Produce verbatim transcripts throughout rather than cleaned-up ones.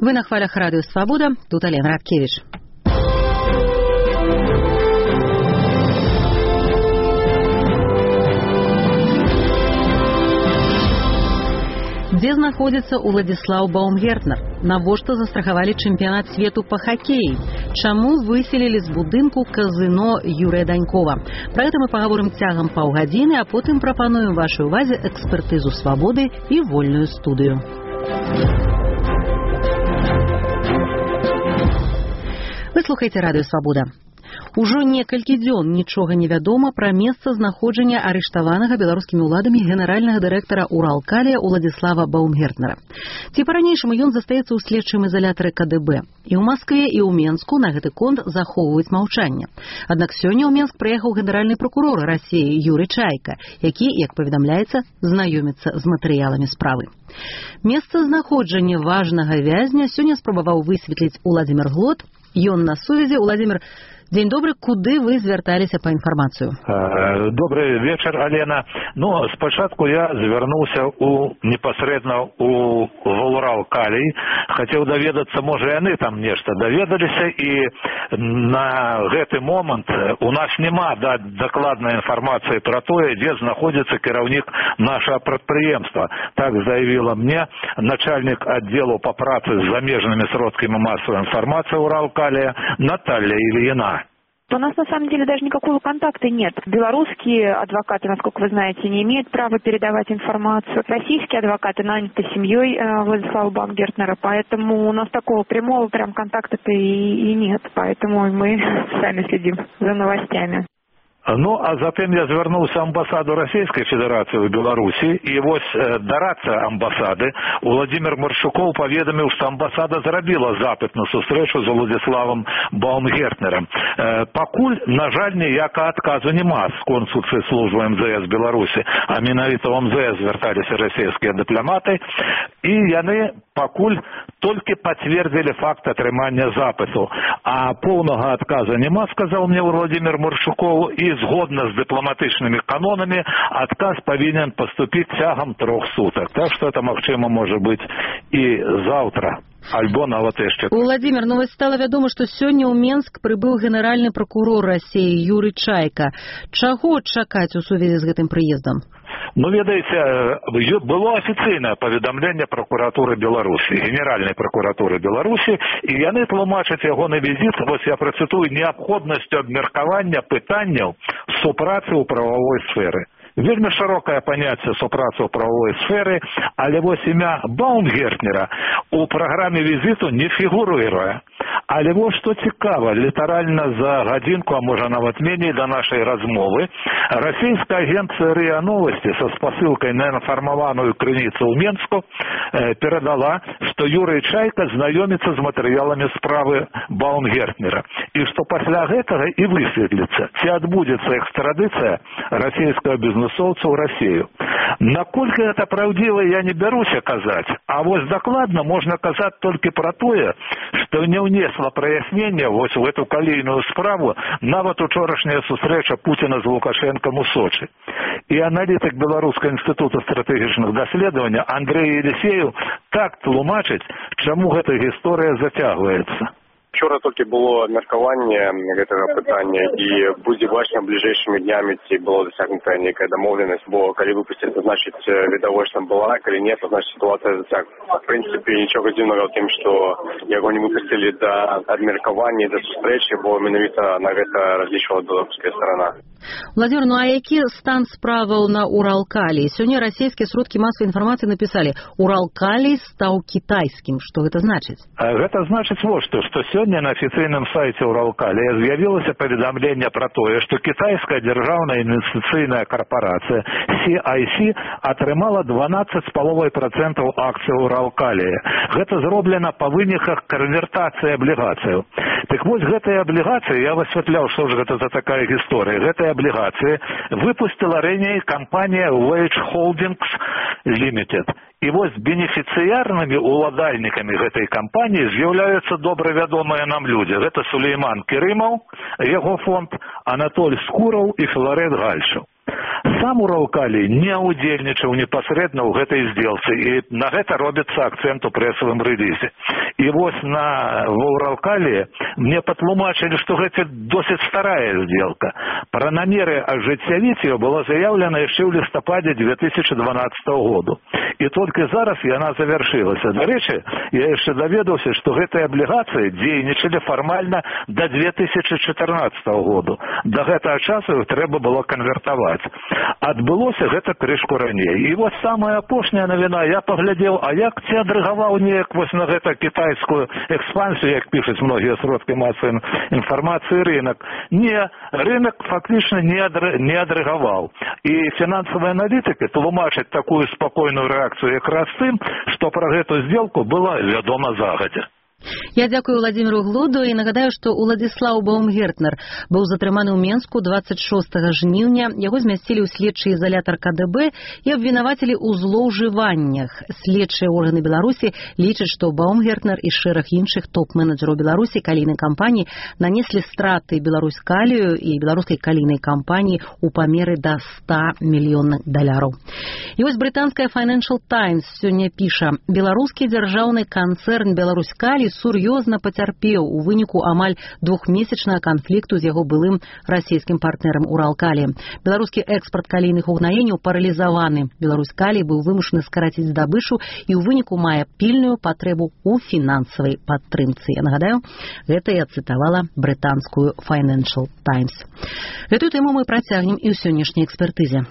Вы на хвалях Радио Свобода. Тут Алена Радкевич. Дзе знаходзіцца Уладзіслаў Баумгертнер? Навошта застрахавалі чэмпіянат свету па хакеі? Чаму выселілі з будынку казино Юрыя Данькова? Пра гэта мы пагаворым цягам паўгадзіны, а потым прапануем вашай увазе экспертызу свабоды і вольную студыю. Вы слухаеце Радыё Свабода. Ужо некалькі дзён нічога не вядома пра месца знаходжання арыштаванага беларускімі ўладамі генеральнага дырэктара Уралкалія Уладзіслава Баумгертнера. Ці па-ранейшаму ён застаецца ў следчым изолятары ка дэ бэ. І ў Маскве, і ў Менску на гэты конт захоўваюць маўчанне. Аднак сёння ў Менск прыехаў генеральны прокурор Расіі Юрый Чайка, які, як паведамляецца, знаёміцца з матэрыяламі справы. Месца знаходжання важнага вязня сёння спрабаваў высветліць Уладзімір Глот. Ён на сувязі. Уладзімір, дзень добры, куды вы звярталіся па інфармацыю? Добрый вечер, Алена. Ну, спачатку я звярнуўся у непасрэдна у Уралкалій. Хацеў даведацца, можа, яны там нешта даведаліся, і на гэты момант у нас няма дакладнай інфармацыі пра тое, дзе знаходзіцца кіраўнік нашага прадпрыемства. Так заявіла мне начальник аддзелу па працы з замежнымі сродкамі масавай інфармацыі Уралкалія Наталья Ильина. У нас на самом деле даже никакого контакта нет. Белорусские адвокаты, насколько вы знаете, не имеют права передавать информацию. Российские адвокаты наняты семьей Владислава Баумгертнера, поэтому у нас такого прямого прям контакта-то и, и нет. Поэтому мы сами следим за новостями. Ну, а затым я звярнуўся ў амбасаду Расійскай Федэрацыі ў Беларусі, і вось дарадца амбасады Уладзімір Маршукоў паведаміў, што амбасада зрабіла запыт на сустрэчу з Уладзіславам Баумгертнерам. Пакуль, на жаль, ніякага адказу няма з консульцыі службы эм зэ эс Беларусі, а менавіта ў эм зэ эс звярталіся расійскія дыпламаты, і яны пакуль толькі пацвердзілі факт атрымання запыту. А поўнага адказа няма, сказаў мне Уладзімір Маршукоў, і згодна з дыпламатычнымі канонамі адказ павінен паступіць цягам трох сутак. Так што это, магчыма, можа быць і заўтра. Альбо нават яшчэ. Уладзімір, ну вось стала вядома, што сёння ў Менск прыбыў генеральны прокурор Расіі Юрый Чайка. Чаго чакаць у сувязі з гэтым прыездам? Ну, ведаеце, было афіцыйнае паведамленне прокуратуры Беларусі, генеральнай прокуратуры Беларусі, і яны тлумачаць ягоны візіт, вось я працытую, неабходнасцю абмеркавання пытанняў супрацы ў прававой сферы. Вельмі шырокае паняцце супрацы ў прававой сферы, але вось імя Баумгертнера у праграме візіту не фігуруе. Але вось што цікава, літаральна за гадзінку, а можа нават меней да нашай размовы, расійская агенцыя РИА Новости са спасылкай на інфармаваную крыніцу ў Менску перадала, што Юрый Чайка знаёміцца з матэрыяламі справы Баумгертнера. І што пасля гэтага і высветліцца, ці адбудзецца экстрадыцыя расійскага бізнесоўца ў Расію. Наколькі гэта праўдзіва, я не бяруся казаць, а вось дакладна можна казаць толькі пра тое, што не ўнесла праяснення вось у эту калійную справу нават учорашняя сустрэча Пуціна з Лукашэнкам у Сочы. І аналітык Беларускага інстытута стратэгічных даследаванняў Андрэй Елісеев так тлумачыць, чаму гэта гісторыя зацягваецца. Вчора толькі было абмеркаванне гэтага пытання, і будзе бачна бліжэйшымі днямі, ці было дасягнутая нейкая дамоўленасць, бо калі выпусцілі, то значыць відавочна была, калі не, то значыць сітуацыя зацягнута. В прынцыпе, нічога дзіўнага ў тым, што яго не выпусцілі да абмеркавання, да сустрэчы, бо менавіта на гэта разлічвала беларуская старана. Владимир, ну а які стан справаў на Уралкаліі? Сёння расійскія сродкі масавай інфармацыі напісалі: Уралкалій стаў кітайскім. Што гэта значыць? Гэта значыць вот што, што сёння на афіцыйным сайце Уралкалія з'явілася паведамленне пра тое, што кітайская дзяржаўная інвестыцыйная карпарацыя си ай си атрымала дванаццаць з паловай працэнтаў акцый Уралкалія. Гэта зроблена па выніках канвертацыі аблігацыяў. Так вось гэтыя аблігацыі, я высвятляў, што ж гэта за такая гісторыя. Гэтыя аблігацыі выпустила раней кампанія Wage Holdings Limited. І вось бенефіцыярнымі уладальнікамі гэтай кампаніі з'яўляюцца добра вядомыя нам людзі. Гэта Сулейман Керымаў, яго фонд, Анатоль Скураў і Філарет Гальшаў. сам Уралкалій не ўдзельнічаў непасрэдна ў гэтай здзелцы, і на гэта робіцца акцэнт у прэсавым рэлізе. І вось на ва Уралкаліі мне патлумачылі, што гэта досыць старая здзелка. Пра намеры ажыццявіць ее было заявлена яшчэ ў лістападзе две тысячи дванадцатого году. І толькі зараз яна завяршылася. Дарэчы, я яшчэ даведаўся, што гэтыя аблігацыі дзейнічалі фармальна да две тысячи чатырнаццатого году. Да гэтага часу іх трэба было канвертаваць. Адбылося гэта крышку раней. І вось самая апошняя навіна, я паглядзеў, а як ці адрэгаваў неяк вось на гэта кітайскую экспансію, як пішуць многія сродкі масавай інфармацыі, рынок. Не, рынок фактычна не, адр... не адрэгаваў. І фінансавыя аналітыкі тлумачаць такую спакойную рэакцыю якраз тым, што пра гэту здзелку было вядома загадзя. Я дзякую Владзіміру Глоду і нагадаю, што Уладзіслаў Баумгертнер быў затрыманы ў Менску двадцать шостага жніўня. Яго змясцілі ў следчы ізалятар ка дэ бэ і абвінавацілі ў злоўжываннях. Следчыя органы Беларусі лічаць, што Баумгертнер і шэраг іншых топ-менеджераў Беларусі калійнай кампаніі нанеслі страты Беларуськалію і беларускай калійнай кампаніі ў памеры да ста мільённых даляраў. І вось брытанская Financial Times сёння піша: беларускі дзяржаўны канцэрн Беларуськалі сур'ёзна пацярпеў у выніку амаль двухмесячнага канфлікту з яго былым расійскім партнерам Уралкалі. Беларускі экспарт калійных угнаенняў паралізаваны. Беларуськалі быў вымушаны скараціць здабычу і ў выніку мае пільную патрэбу ў фінансавай падтрымцы. Я нагадаю, гэта я цытавала брытанскую Financial Times. Гэтую тэму мы працягнем і ў сённяшняй экспертызе.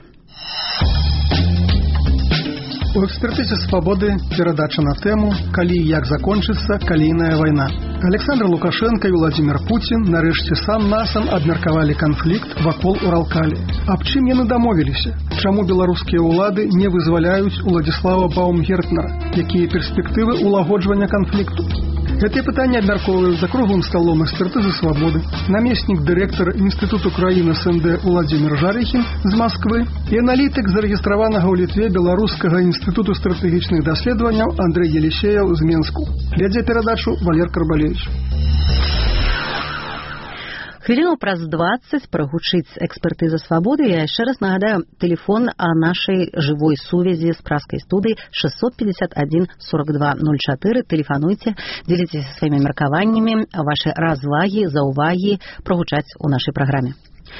У экспертызе «Свабоды» перадача на тэму «Калі і як закончыцца калійная вайна». Александр Лукашенко і Владимир Путин нарэшце сам-насам абмеркавалі канфлікт вакол Уралкалі. Аб чым яны дамовіліся? Чаму беларускія ўлады не вызваляюць Уладзіслава Баумгертнера? Якія перспектывы улагоджвання канфлікту? Гэтыя пытанні абмяркоўваюць за круглым сталом экспертызы «Свабоды» намеснік дырэктара Інстытуту краін эс эн дэ Уладзімір Жарыхін з Масквы і аналітык зарэгістраванага ў Літве Беларускага інстытуту стратэгічных даследаванняў Андрэй Елісеяў з Менску. Вядзе перадачу Валер Карбалевич. Хвіліну праз двадцать прагучыць экспертыза «Свабоды». Я яшчэ раз нагадаю тэлефон о нашай жывой сувязі з праскай студыі шестьсот пятьдесят один сорок два ноль четыре. Тэлефануйце, дзеліцеся сваімі меркаваннямі, ваши развагі, заўвагі прагучаць у нашай праграме.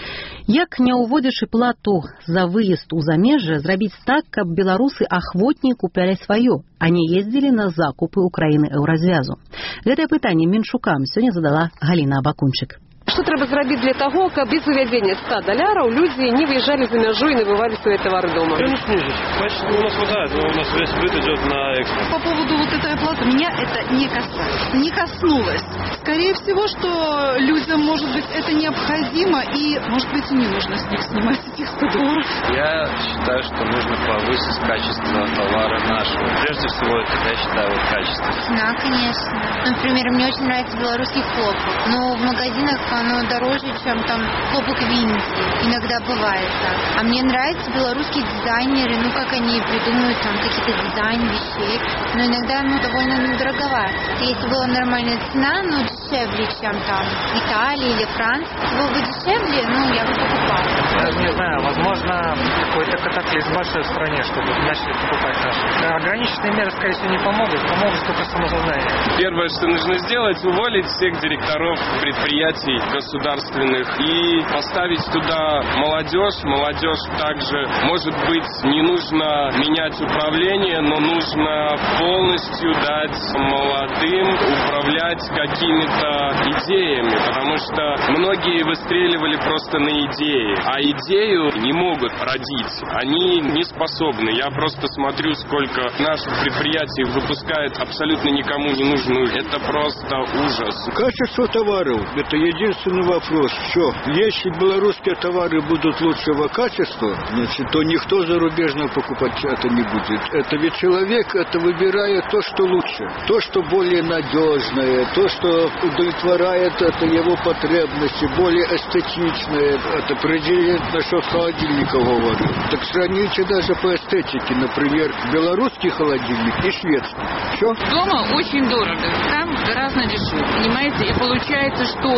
Як, не ўводзячы плату за выезд у замежжа, зрабіць так, каб беларусы ахвотней куплялі сваё, а не ездзілі на закупы ў краіны еўразвязу? Гэтае пытанне менчукам сёння задала Галіна Абакунчык. Что треба зробить для того, как без выведения ста долларов люди не выезжали за межу и набывали свои товары дома? Ну, снизить. Значит, у нас хватает, но у нас весь сбыт идет на экспорт. По поводу вот этой оплаты, меня это не касается. Не коснулось. Скорее всего, что людям, может быть, это необходимо, и, может быть, и не нужно с них снимать этих сто долларов. Я считаю, что нужно повысить качество товара нашего. Прежде всего, это, я считаю, вот качество. Да, конечно. Например, мне очень нравится белорусский хлопок, но в магазинах оно дороже, чем там хлопок в Индии. Иногда бывает так. А мне нравятся белорусские дизайнеры, ну как они придумывают там какие-то дизайны вещей. Но иногда оно довольно недороговато. Если была нормальная цена, но дешевле, чем там Италия или Франция, было бы дешевле, ну я бы покупала. Даже не знаю, возможно, какой-то катаклизм в большой стране, чтобы начали покупать наши. Ограниченные меры, скорее всего, не помогут, помогут только самосознание. Первое, что нужно сделать, уволить всех директоров предприятий государственных и поставить туда молодежь. Молодежь также, может быть, не нужно менять управление, но нужно полностью дать молодым управлять какими-то идеями, потому что многие выстреливали просто на идеи, а идею не могут родить. Они не способны. Я просто смотрю, сколько наших предприятий выпускает абсолютно никому не нужную. Это просто ужас. Качество товаров – это единственный вопрос. Все. Если белорусские товары будут лучшего качества, значит, то никто зарубежного покупать это не будет. Это ведь человек это выбирает то, что лучше, то, что более надежное, то, что удовлетворяет это его потребности, более эстетичное. Это президент насчет холодильника говорит. Так сравните даже по эстетике, например, белорусский холодильник и шведский. Все. Дома очень дорого, там гораздо дешевле, понимаете? И получается, что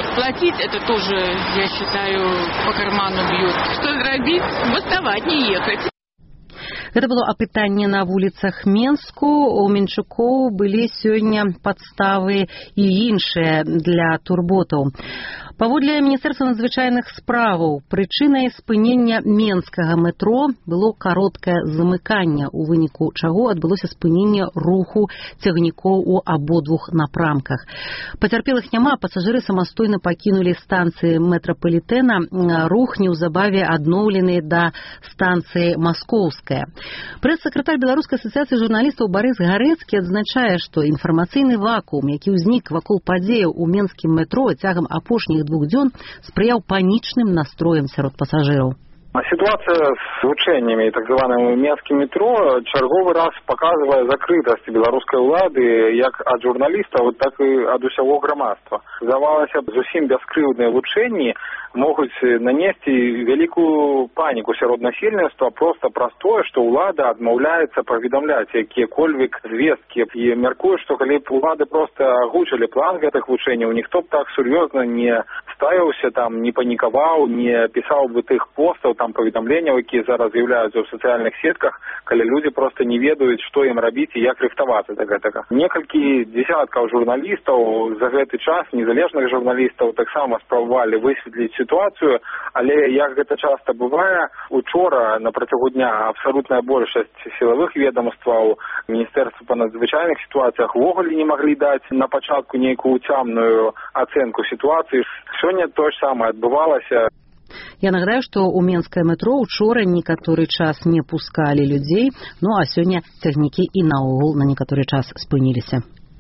Платить это тоже, я считаю, по карману бьет. Что зрабіць? Баставаць, не ехать. Гэта было апытанне на вуліцах Менску. У менчукоў былі сёння падставы і іншыя для турботаў. Паводле Міністэрства надзвычайных справаў, прычынай спынення менскага метро было кароткае замыканне, у выніку чаго адбылося спыненне руху цягнікоў у абодвух напрамках. Пацярпелых няма, пасажыры самастойна пакінулі станцыі метрапалітэна, рух неўзабаве адноўлены да станцыі Маскоўская. Прэс-сакратар Беларускай асацыяцыі журналістаў Барыс Гарэцкі адзначае, што інфармацыйны вакуум, які ўзнік вакол падзеяў у менскім метро цягам апошніх двух дзён, спрыяў панічным настроем сярод пасажыраў. Ситуация с вучэннямі так званым менскім метро чарговы раз показывае закрытасць беларускай улады як ад журналістаў, так і ад усяго грамадства. Здавалася б, зусім бяскрыўдныя вучэнні могуць нанесці вялікую паніку сярод насельніцтва проста праз тое, што ўлада адмаўляецца паведамляць якія-кольвек звесткі. І мяркую, што калі б улады проста агучылі план гэтых вучэнняў, ніхто б так сур'ёзна не ставіўся там, не панікаваў, не пісаў бы тых постаў, там паведамленняў, якія зараз з'яўляюцца ў сацыяльных сетках, калі людзі проста не ведаюць, што ім рабіць і як рыхтавацца да гэтага. Некалькі дзесяткаў журналістаў за гэты час, незалежных журналістаў, таксама спрабавалі высветліць ситуацию, але як гэта часто бывае, учора на працягу дня абсалютная большасць сілавых ведомстваў, Міністэрства па надзвычайных сітуацыях увогуле не маглі даць на пачатку нейкую цямную ацэнку сітуацыі. Сёння тое ж самае адбывалася. Я нагадаю, што ў менскае метро учора некаторы час не пускалі людзей, ну а сёння цягнікі і наогул на некаторы час спыніліся.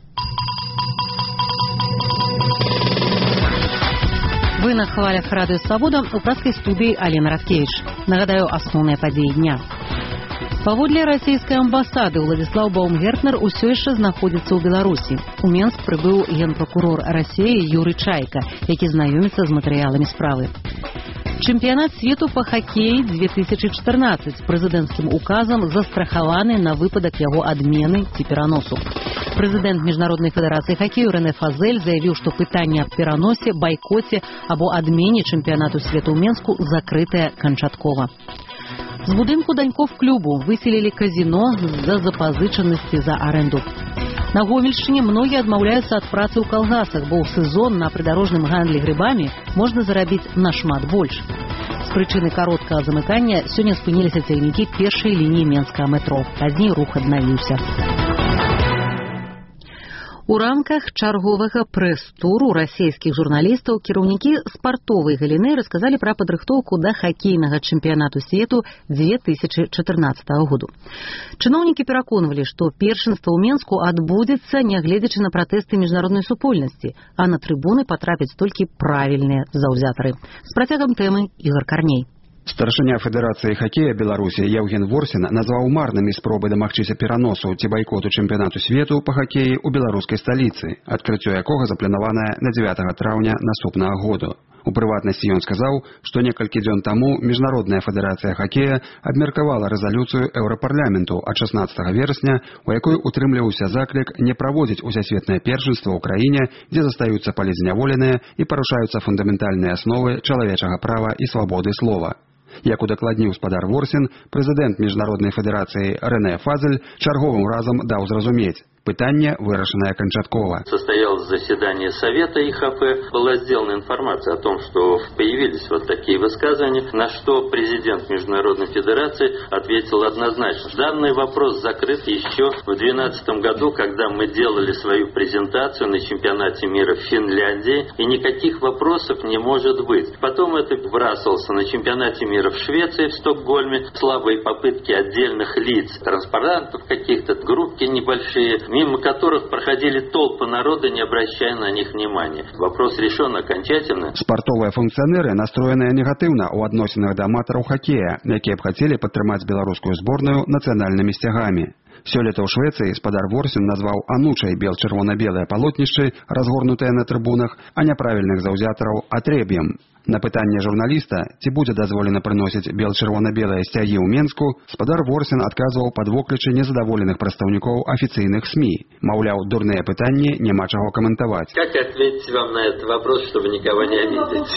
Вы на хвалях Радыё Свабода, у праскай студыі Алена Раскевіч. Нагадаю асноўныя падзеі дня. Паводле расійскай амбасады Уладзіслаў Баумгертнер усё яшчэ знаходзіцца ў Беларусі. У Менск прыбыў генпракурор Расіі Юрый Чайка, які знаёміцца з матэрыяламі справы. Чэмпіянат свету па хакеі две тысячы чатырнаццаць прэзідэнцкім указам застрахаваны на выпадак яго адмены ці пераносу. Прэзідэнт Міжнароднай федэрацыі хакею Рэне Фазель заявіў, што пытанне аб пераносе, байкоце або адмене чэмпіянату свету ў Менску закрытае канчаткова. З будынку даньков клубу выселілі казіно з-за запазычанасці за арэнду. На Гомельшчыне многія адмаўляюцца ад працы ў калгасах, бо ў сезон на прыдарожным гандлі грыбамі можна зарабіць нашмат больш. З прычыны кароткага замыкання сёння спыніліся цягнікі першай лініі менскага метро. Пазней рух аднавіўся. У рамках чарговага прэс-туру расійскіх журналістаў кіраўнікі спартовай галіны расказалі пра падрыхтоўку да хакейнага чэмпіянату свету две тысячы чатырнаццатага году. Чыноўнікі пераконвалі, што першынства ў Менску адбудзецца, нягледзячы на пратэсты міжнароднай супольнасці, а на трыбуны патрапяць толькі правільныя заўзятары. З працягам тэмы Ігор Карней. Старшыня Федэрацыі хакея Беларусі Яўген Ворсін назваў марнымі спробы дамагчыся пераносу ці байкоту чэмпіянату свету па хакеі ў беларускай сталіцы, адкрыццё якога запланаванае на дзевятага траўня наступнага году. У прыватнасці ён сказаў, што некалькі дзён таму Міжнародная федэрацыя хакея абмеркавала рэзалюцыю Еўрапарламенту ад шаснаццатага верасня, у якой утрымліваўся заклік не праводзіць усесветнае першынства ў краіне, дзе застаюцца палізняволеныя і парушаюцца фундаментальныя асновы чалавечага права і свабоды слова. Як удакладніў спадар Ворсін, прэзідэнт Міжнароднай федэрацыі Рэне Фазель чарговым разам даў зразумець. Пытание выраженное окончаткова. Состоялось заседание Совета И Х П. Была сделана информация о том, что появились вот такие высказывания, на что президент Международной Федерации ответил однозначно. Данный вопрос закрыт еще в две тысячи двенадцатом году, когда мы делали свою презентацию на чемпионате мира в Финляндии, и никаких вопросов не может быть. Потом это вбрасывался на чемпионате мира в Швеции, в Стокгольме, слабые попытки отдельных лиц, транспарантов каких-то, группки небольшие, мимо которых проходили толпы народа, не обращая на них внимания. Вопрос решен окончательно. Спартовыя функцыянеры настроеныя негатыўна ў адносінах да аматараў хакея, якія б хацелі падтрымаць беларускую зборную нацыянальнымі сцягамі. Сёлета ў Швецыі спадар Ворсін назваў анучай бел-чырвона-белыя палотнішчы, разгорнутыя на трыбунах, а няправільных заўзятараў атреб'ем. На пытанне журналіста, ці будзе дазволена прыносіць бел-чырвона-белыя сцягі ў Менску, спадар Ворсін адказваў пад воклічы незадаволеных прадстаўнікоў афіцыйных эс эм і. СМИ. Маўляў, дурныя пытанні, няма чаго каментаваць. Как ответить вам на этот вопрос, чтобы никого не обидеть?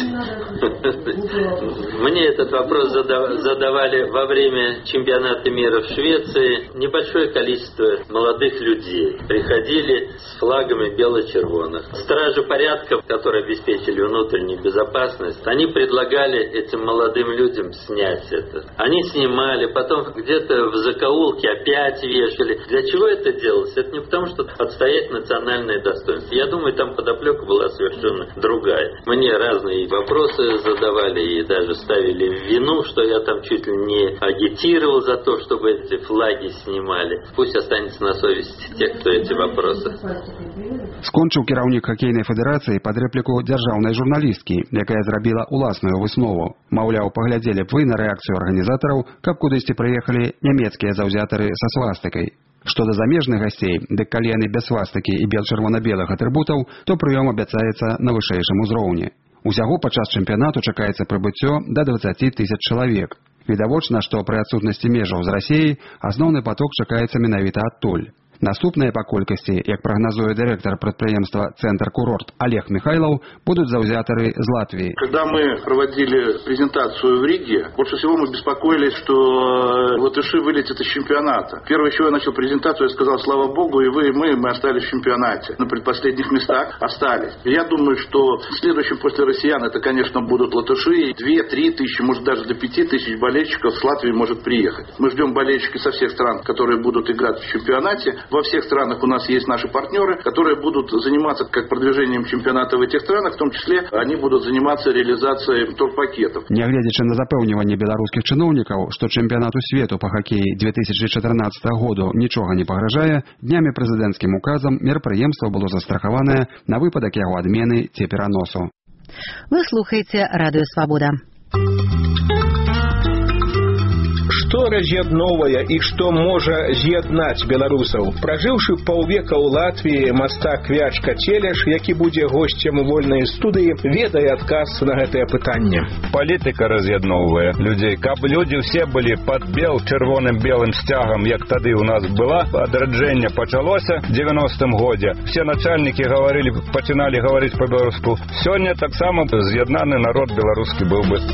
Мне этот вопрос задавали во время чемпионата мира в Швеции. Небольшое количество молодых людей приходили с флагами бело-червоных. Стражи порядка, которые обеспечили внутреннюю безопасность, они предлагали этим молодым людям снять это. Они снимали, потом где-то в закоулке опять вешали. Для чего это делалось? Это не потому, что отстоять национальное достоинство. Я думаю, там подоплека была совершенно другая. Мне разные вопросы задавали и даже ставили в вину, что я там чуть ли не агитировал за то, чтобы эти флаги снимали. Пусть останется на совести тех, кто эти вопросы. Скончыў кіраўнік хакейнай федэрацыі пад рэпліку дзяржаўнай журналісткі, якая зрабіла уласную выснову. Маўляў, паглядзелі б вы на рэакцыю арганізатараў, каб кудысьці прыехалі нямецкія заўзятары са свастыкай. Што да замежных гасцей, дык калі яны без свастыкі і бел-чырвона-белых атрыбутаў, то прыём абяцаецца на вышэйшым узроўні. Усяго падчас чэмпіянату чакаецца прыбыццё да дваццаці тысяч чалавек. Відавочна, што пры адсутнасці межаў з Расіяй асноўны паток чакаецца менавіта адтуль. Наступныя па колькасці, як прагназуе дырэктар прадпрыемства «Центр Курорт» Олег Михайлов, будут заўзятары з Латвии. Когда мы проводили презентацию в Риге, больше всего мы беспокоились, что латыши вылетят из чемпионата. Первое, чего я начал презентацию, я сказал, слава богу, и вы, и мы, мы остались в чемпионате. На предпоследних местах остались. И я думаю, что следующим после россиян это, конечно, будут латыши. Две-три тысячи, может даже до пяти тысяч болельщиков с Латвии может приехать. Мы ждем болельщиков со всех стран, которые будут играть в чемпионате. Во всех странах у нас есть наши партнеры, которые будут заниматься как продвижением чемпионата в этих странах, в том числе они будут заниматься реализацией турпакетов. Нягледзячы на запэўніванне беларускіх чыноўнікаў, што чэмпіянату свету па хакеі две тысячи чатырнаццатага году нічога не пагражае, днямі прэзідэнцкім указам мерапрыемства было застрахаванае на выпадак яго адмены ці пераносу. Вы слухаеце Радыё Свабода. Што раз'ядновае і што можа з'яднаць беларусаў? Пражыўшы паўвека ў Латвіі, мастак Вячка Целеш, які будзе госцем вольнай студыі, ведае адказ на гэтае пытанне. Палітыка раз'ядноўвае людзей. Каб людзі ўсе былі пад бел-чырвоным белым сцягам, як тады ў нас была, адраджэнне пачалося ў дзевяностым годзе. Все начальнікі гаварылі, пачыналі гаварыць па-беларуску. Сёння таксама з'яднаны народ беларускі быў бы.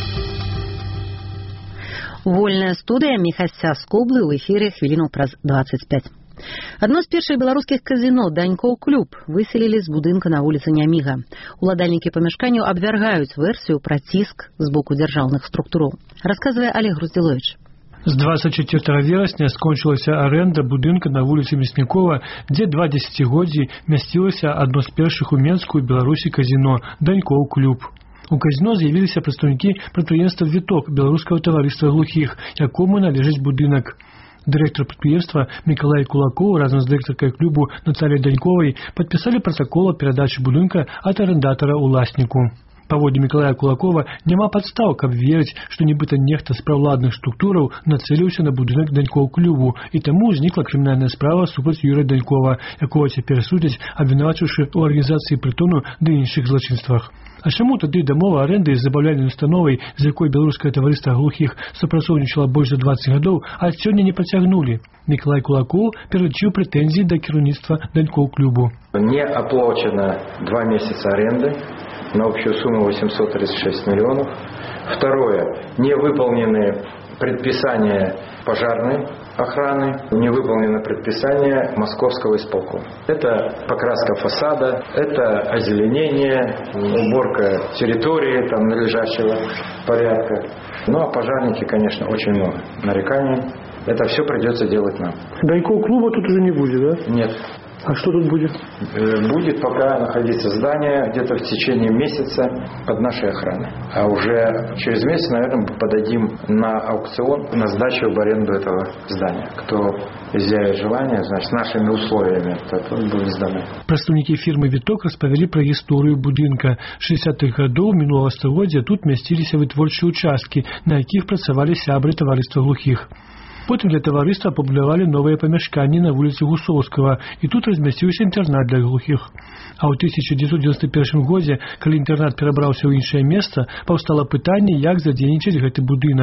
Вольная студыя Міхася Скоблы ў эфіры хвіліну праз дваццаць пяць. Адно з першых беларускіх казіно «Данькоў клуб» выселілі з будынка на вуліцы Няміга. Уладальнікі памяшканняў абвяргаюць версію пра ціск з боку дзяржаўных структураў. Расказвае Олег Груздзіловіч. З двадцать четвёртого верасня скончылася аренда будынка на вуліцы Мяснікова, дзе два дзесяцігоддзі мясцілася адно з першых у Менску і Беларусі казіно «Данькоў клуб». У казино з'явіліся прадстаўнікі прадпрыемства «Віток» беларускага таварыства глухіх, якому належыць будынак. Дырэктар прадпрыемства Мікалай Кулакоў разам з дырэктаркай клубу Натальяй Даньковай падпісалі пратакол аб перадачы будынка ад арендатара уласніку. Паводле Мікалая Кулакова няма падстаў, каб верыць, што нібыта нехта з праўладных структураў нацэліўся на будынак Данькоў клубу, і таму ўзнікла крымінальная справа супраць Юрыя Данькова, якога цяпер судзяць, абвінавачыўшы ў арганізацыі прытону ды іншых злачынствах. А чаму тады дамова арэнды з забаўляльнай установай, з якой беларускае таварыства глухіх супрацоўнічала больш за дваццаць гадоў, а сёння не працягнулі? Мікалай Кулакоў пералічыў прэтэнзіі да кіраўніцтва Данькоў клубу. Не оплачено два месяца аренды на общую сумму восемьсот тридцать шесть миллионов. Второе. Не выполнены предписания пожарной охраны, не выполнено предписание московского исполкома. Это покраска фасада, это озеленение, уборка территории там надлежащего порядка. Ну а пожарники, конечно, очень много нареканий. Это все придется делать нам. Данькоў клуба тут уже не будет, да? Нет. А что тут будет? Будет пока находиться здание где-то в течение месяца под нашей охраной. А уже через месяц, наверное, подадим на аукцион, на сдачу в аренду этого здания. Кто изъявит желание, значит, с нашими условиями, то тут будет сдано. Прадстаўнікі фірмы «Віток» распавялі пра гісторыю будынка. шэсцідзятых гадоў мінулага стагоддзя тут мясціліся вытворчыя участкі, на якіх працавалі сябры таварыства глухіх. Потым для таварыства пабудавалі новыя памяшканні на вуліцы Гусоўскага, і тут размясціўся інтэрнат для глухіх. А ў тысяча дзевяцьсот дзевяносто першым годзе, калі інтэрнат перабраўся ў іншае месца, паўстала пытанне, як задзейнічаць гэты будынак.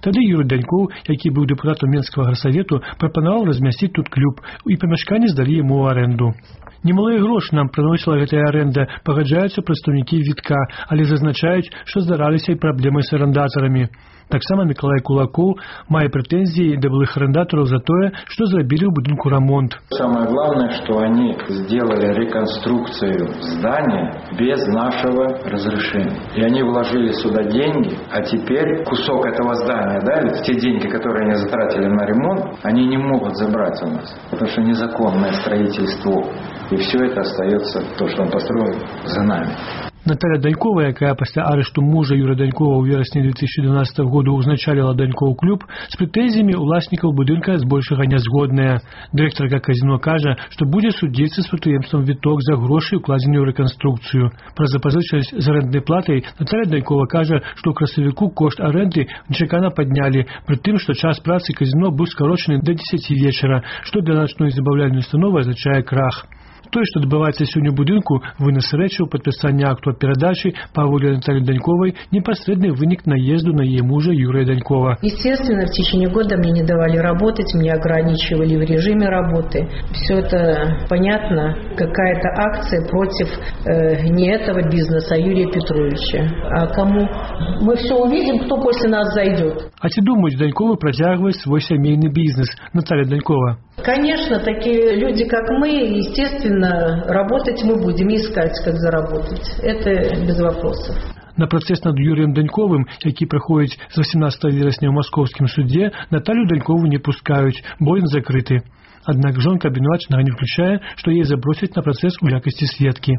Тады Юрый Данькоў, які быў дэпутатам Менскага гарсавету, прапанаваў размясціць тут клуб, і памяшканне здалі яму ў арэнду. Немалыя грошы нам прыносіла гэтая арэнда, пагаджаюцца прадстаўнікі Вітка, але зазначаюць, што здараліся і праблемы з арандатарамі. Таксама Миколай Кулаков мае прэтэнзіі да былых арендатараў за тое, што зрабілі ў будынку ремонт. Самое главное, что они сделали реконструкцию здания без нашего разрешения. И они вложили сюда деньги, а теперь кусок этого здания, да, те деньги, которые они затратили на ремонт, они не могут забрать у нас, потому что незаконное строительство. И все это остается, то, что он построил, за нами. Наталья Данькова, якая пасля арышту мужа Юры Данькова ў верасні две тысячи двенадцатого году узначаліла Данькоў клуб, з прэтэнзіямі ўласнікаў будынка збольшага нязгодная. Дырэктарка казіно кажа, што будзе судзіцца з прадпрыемствам «Віток» за грошы, укладзеныя ў рэканструкцыю. Пра запазычанасць з арэнднай платай Наталья Данькова кажа, што ў красавіку кошт арэнды нечакана паднялі, пры тым, што час працы казіно быў скарочаны да дзесяці вечара, што для начной забаўляльнай установы азначае крах. Тое, што адбываецца сёння ў будынку, вынас рэчаў, падпісанне акту аб перадачы, паводле Натальи Даньковой, непосредственный вынік наезду на ее мужа Юрия Данькова. Естественно, в течение года мне не давали работать, меня ограничивали в режиме работы. Все это понятно, какая-то акция против э, не этого бизнеса, а Юрия Петровича. А кому? Мы все увидим, кто после нас зайдет. А ці думаюць, Даньковы працягваюць свой сямейны бізнес? Наталья Данькова. Конечно, такие люди, как мы, естественно, работать мы будем, искать, как заработать. Это без вопросов. На працэс над Юрыем Даньковым, які праходзіць з восемнадцатого верасня ў маскоўскім судзе, Наталью Данькову не пускаюць, бо ён закрыты. Аднак жонка абвінавачанага не выключае, што яе забросяць на працэс у якасці сведкі.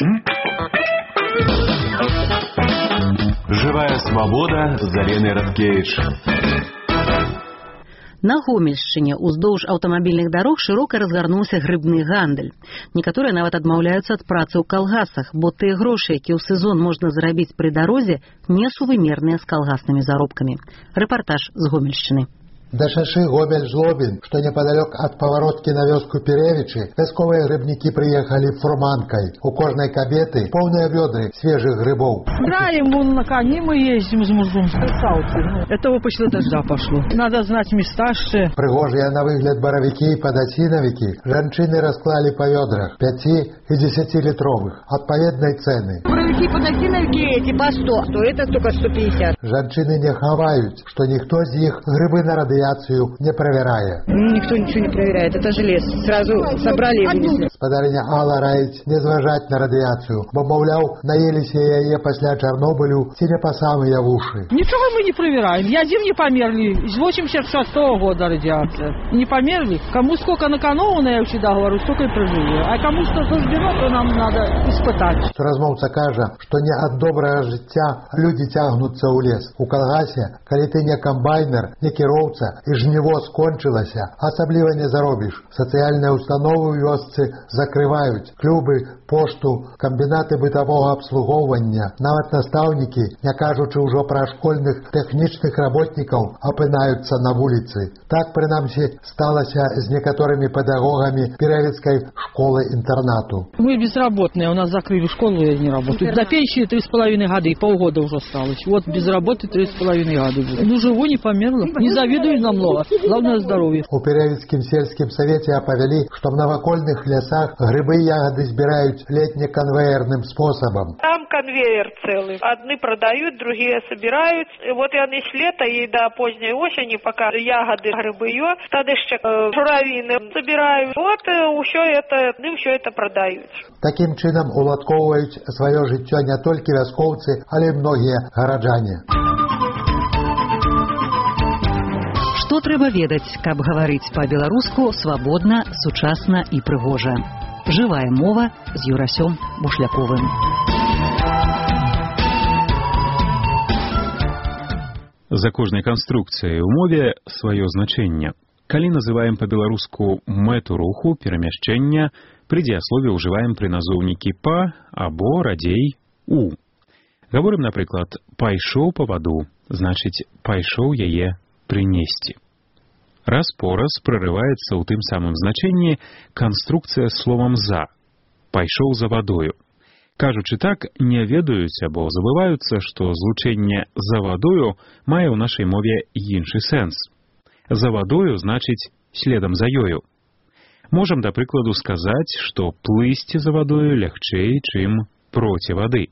Живая свобода з Аленой Радкевич. На Гомельшчыне ўздоўж аўтамабільных дарог шырока разгарнуўся грыбны гандаль. Некаторыя нават адмаўляюцца ад працы ў калгасах, бо тыя грошы, якія ў сезон можна зарабіць пры дарозе, не сувымерныя з калгаснымі заробкамі. Рэпартаж з Гомельшчыны. Да шашы Гомель-Жлобин, что неподалеку от поворотки на вёску Перевичи, вясковые грибники приехали фурманкой. У кожной кабеты полные ведры свежих грибов. Играем вон на коне, мы ездим с мужем, с Красавцем. Этого после дождя пошло. Надо знать места, что... Пригожие на выгляд боровики и подосиновики женщины расклали по ведрах пяти и десятилитровых отповедной цены. Боровики и подосиновики эти по сто, то это только сто пятьдесят. Женщины не ховают, что никто из них грибы на радиацию не проверяя. Никто ничего не проверяет, это же лес. Сразу собрали и вынесли. Спадарыня Алла раить не зважать на радиацию, бо, мовляв, наелись яе после Чернобылю, ці не по самые уши. Ничего мы не проверяем. Я один не померли. С восемьдесят шестого года радиация. Не померли. Кому сколько накановано, я всегда говорю, столько и прожили. А кому что сожберет, то нам надо испытать. Размовца кажа, что не от доброго життя люди тягнутся у лес. У калгасе, коли ты не комбайнер, не кіроўца, і жніво скончылася, асабліва не заробіш. Сацыяльныя установы ў вёсцы закрываюць, клубы, пошту, камбінаты бытавога абслугоўвання, нават настаўнікі, не кажучы ўжо пра школьных тэхнічных работнікаў, апынаюцца на вуліцы. Так, прынамсі, сталася з некаторымі педагогамі Перевицкай школы-интернату. Мы безработные, у нас закрыли школу, я не работаю. До пенсии три с половиной года, и полгода уже осталось. Вот без работы три с половиной года будет. Ну, живу, не померла. Не завидую нам много. Главное здоровье. У Перевицким сельским совете оповели, что в новокольных лесах грибы и ягоды собирают летне-конвейерным способом. Там конвейер целый. Одни продают, другие собирают. И вот они с лета и до поздней осени, пока ягоды, грибы, тогда еще журавины собирают. Вот все это, им все это продают. Таким чином уладковывают свое життя не только вяскоўцы, але и многие городжане. Што трэба ведаць, каб гаварыць па-беларуску свабодна, сучасна і прыгожа. Жывая мова з Юрасём Бушляковым. За кожнай канструкцыяй у мове сваё значэнне. Калі называем па-беларуску мэту руху, перамяшчэння, пры дзеяслове ўжываем прыназоўнікі па або радзей у. Гаворым, напрыклад, пайшоў па ваду, значыць, пайшоў яе прынесці. Раз-пораз прорываецца ў тым самым значэнні канструкцыя словам «за» – «пайшоў за вадою». Кажучы так, не ведаюць або забываюцца, што злучэнне «за вадою» мае ў нашай мове іншы сэнс. «За вадою» значыць «следам за ёю». Можам, да прыкладу, сказаць, што плысці за вадою лягчэй, чым проці вады.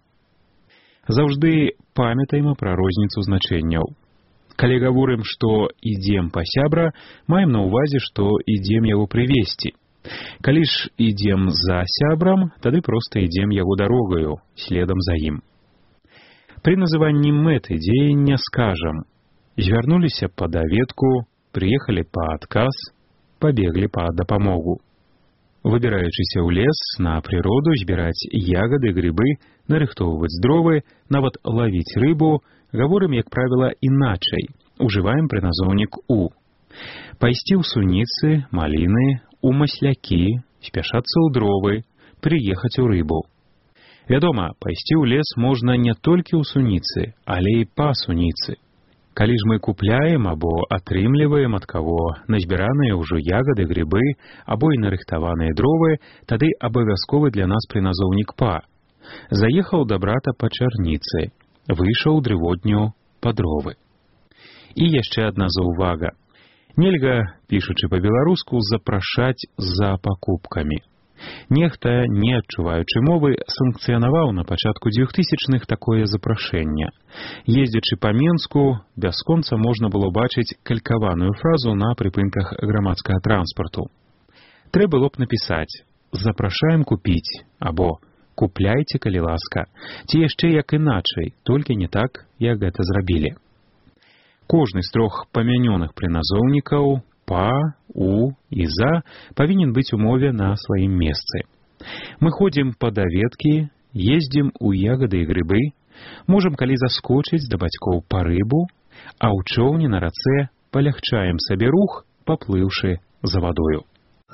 Заўжды памятаем пра розніцу значэнняў. Калі гаворым, што ідзем па сябра, маем на ўвазе, што ідзем яго прывесці. Калі ж ідзем за сябрам, тады проста ідзем яго дарогаю, следам за ім. Пры называнні мэты дзеяння скажам: звярнуліся па даведку, прыехалі па адказ, пабеглі па дапамогу. Выбіраючыся ў лес, на прыроду, збіраць ягады, грыбы, нарыхтоўваць дровы, нават лавіць рыбу, гаворым, як правіла, іначай, ужываем прыназоўнік «у». Пайсці ў суніцы, маліны, у маслякі, спяшацца ў дровы, прыехаць у рыбу. Вядома, пайсці ў лес можна не толькі ў суніцы, але і па суніцы. Калі ж мы купляем або атрымліваем ад каго назбіраныя ўжо ягады, грыбы або і нарыхтаваныя дровы, тады абавязковы для нас прыназоўнік «па». Заехаў да брата па чарніцы, выйшаў дрывотню па дровы. І яшчэ адна заўвага. Нельга, пішучы па-беларуску, запрашаць за пакупкамі. Нехта, не адчуваючы мовы, санкцыянаваў на пачатку двухтысячных такое запрашэнне. Ездзячы па Менску, бясконца можна было бачыць калькаваную фразу на прыпынках грамадскага транспарту. Трэ было б напісаць «запрашаем купіць» або «купляйце, калі ласка», ці яшчэ як іначай, толькі не так, як гэта зрабілі. Кожны з трох памянёных прыназоўнікаў «па», «у» і «за» павінен быць у мове на сваім месцы. Мы ходзім па даведкі, ездзім у ягады і грыбы, можам калі заскочыць да бацькоў па рыбу, а ў чоўне на рацэ палягчаем сабе рух, паплыўшы за вадою.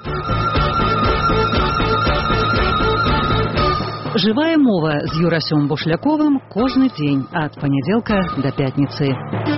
Жывая мова з Юрасём Бушляковым кожны дзень ад панядзелка да пятніцы.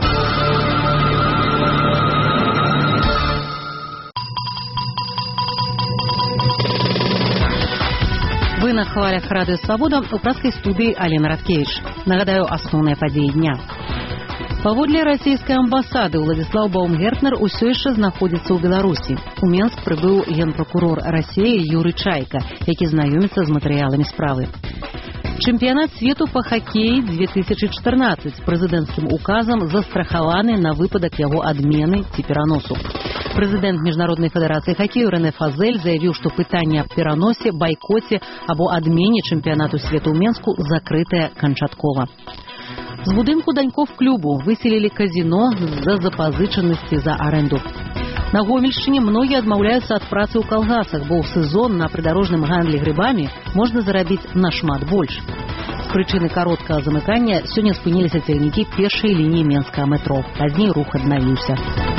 Вы на хвалях Радыё Свабода у праскай студыі Алена Радкевіч. Нагадаю, асноўныя падзеі дня. Паводле расійскай амбасады Уладзіслаў Баумгертнер усё яшчэ знаходзіцца ў Беларусі. У Менск прыбыў генпракурор Расіі Юрый Чайка, які знаёміцца з матэрыяламі справы. Чэмпіянат свету па хакеі две тысячы чатырнаццаць прэзідэнцкім указам застрахаваны на выпадак яго адмены ці пераносу. Прэзідэнт Міжнароднай федэрацыі хакею Рэне Фазель заявіў, што пытанне аб пераносе, байкоце або адмене чэмпіянату свету ў Менску закрытае канчаткова. З будынку данькоў клубу выселілі казіно з-за запазычанасці за арэнду. На Гомельшчыне многія адмаўляюцца ад працы ў калгасах, бо ў сезон на прыдарожным гандлі грыбамі можна зарабіць нашмат больш. З прычыны кароткага замыкання сёння спыніліся цягнікі першай лініі менскага метро. Пазней рух аднавіўся.